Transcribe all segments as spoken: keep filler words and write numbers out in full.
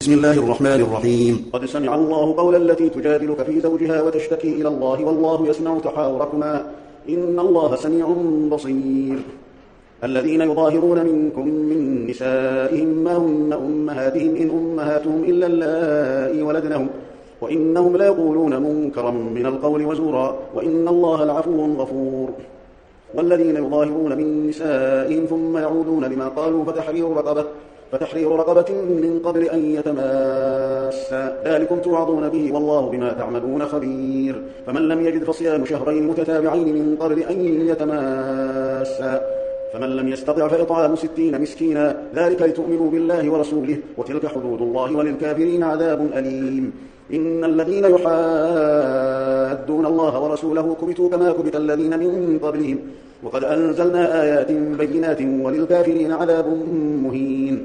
بسم الله الرحمن الرحيم. قد سمع الله قول التي تجادلك في زوجها وتشتكي إلى الله والله يسمع تحاوركما إن الله سميع بصير. الذين يظاهرون منكم من نسائهم ما هن أمهاتهم إن أمهاتهم إلا اللائي ولدنهم وإنهم ليقولون منكرا من القول وزورا وإن الله لعفو غفور. والذين يظاهرون من نسائهم ثم يعودون لما قالوا فتحرير رقبة فتحرير رقبة من قبل أن يتماسا ذلكم توعظون به والله بما تعملون خبير. فمن لم يجد فصيام شهرين متتابعين من قبل أن يتماسا فمن لم يستطع فإطعام ستين مسكينا ذلك لتؤمنوا بالله ورسوله وتلك حدود الله وللكافرين عذاب أليم. إن الذين يحادون الله ورسوله كبتوا كما كبت الذين من قبلهم وقد أنزلنا آيات بينات وللكافرين عذاب مهين.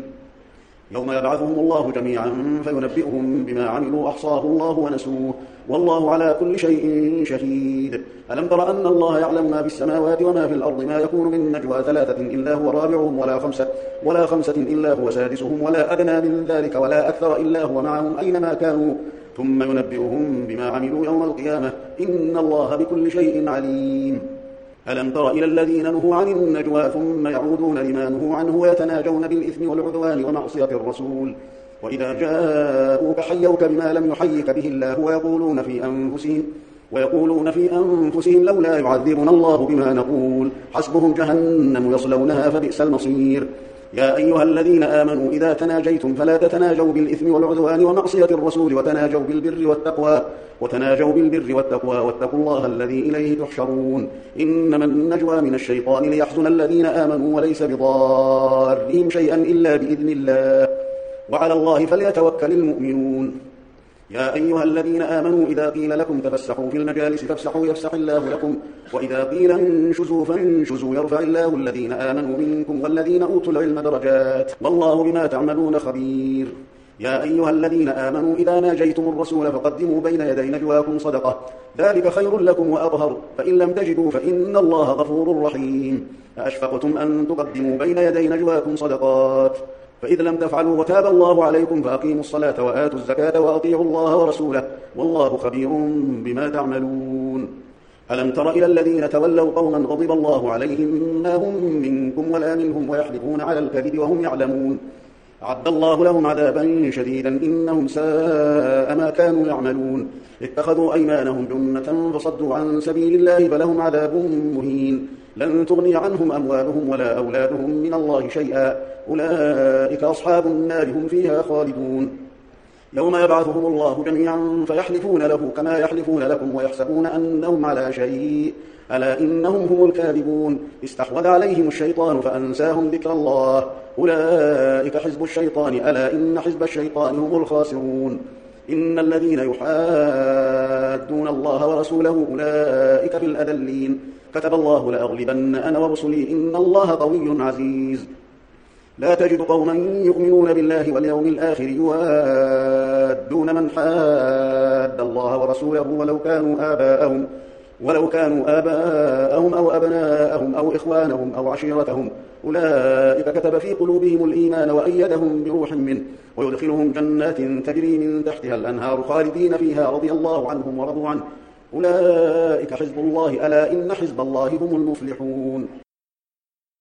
يوم يبعثهم الله جميعا فينبئهم بما عملوا أحصاه الله ونسوه والله على كل شيء شهيد. ألم تر أن الله يعلم ما في السماوات وما في الأرض ما يكون من نجوى ثلاثة إلا هو رابعهم ولا خمسة, ولا خمسة إلا هو سادسهم ولا أدنى من ذلك ولا أكثر إلا هو معهم أينما كانوا ثم ينبئهم بما عملوا يوم القيامة إن الله بكل شيء عليم. ألم تر إلى الذين نهوا عن النجوى ثم يعودون لما نهوا عنه ويتناجون بالإثم والعدوان ومعصية الرسول وإذا جاءوك حيوك بما لم يحيك به الله ويقولون في أنفسهم ويقولون في أنفسهم لولا يعذبنا الله بما نقول حسبهم جهنم يصلونها فبئس المصير. يا أيها الذين آمنوا إذا تناجيتم فلا تتناجوا بالإثم والعدوان ومعصية الرسول وتناجوا بالبر والتقوى وتناجوا بالبر والتقوى واتقوا الله الذي إليه تحشرون. إنما النجوى من الشيطان ليحزن الذين آمنوا وليس بضارهم شيئا إلا بإذن الله وعلى الله فليتوكل المؤمنون. يا أيها الذين آمنوا إذا قيل لكم تفسحوا في المجالس فافسحوا يفسح الله لكم وإذا قيل انشزوا فانشزوا يرفع الله الذين آمنوا منكم والذين أوتوا العلم درجات والله بما تعملون خبير. يا أيها الذين آمنوا إذا ناجيتم الرسول فقدموا بين يدي نجواكم صدقة ذلك خير لكم وأطهر فإن لم تجدوا فإن الله غفور رحيم. أأشفقتم أن تقدموا بين يدي نجواكم صدقات فإذ لم تفعلوا وتاب الله عليكم فأقيموا الصلاة وآتوا الزكاة وأطيعوا الله ورسوله والله خبير بما تعملون. ألم تر إلى الذين تولوا قوما غضب الله عليهم ما هم منكم ولا منهم ويحلفون على الكذب وهم يعلمون أعد الله لهم عذابا شديدا إنهم ساء ما كانوا يعملون. اتخذوا أيمانهم جنة فصدوا عن سبيل الله فلهم عذاب مهين. لن تغني عنهم أموالهم ولا أولادهم من الله شيئا أولئك أصحاب النار هم فيها خالدون. يوم يبعثهم الله جميعا فيحلفون له كما يحلفون لكم ويحسبون أنهم على شيء ألا إنهم هم الكاذبون. استحوذ عليهم الشيطان فأنساهم ذكر الله أولئك حزب الشيطان ألا إن حزب الشيطان هم الخاسرون. إن الذين يحادون الله ورسوله أولئك في الأذلين كتب الله لأغلبن أنا ورسلي إن الله قوي عزيز. لا تجد قوما يؤمنون بالله واليوم الآخر يوادون من حاد الله ورسوله ولو كانوا آباءهم ولو كانوا آباءهم أو أبناءهم أو إخوانهم أو عشيرتهم أولئك كتب في قلوبهم الإيمان وأيدهم بروح منه ويدخلهم جنات تجري من تحتها الأنهار خالدين فيها رضي الله عنهم ورضوا عنه أولئك حزب الله ألا إن حزب الله هم المفلحون.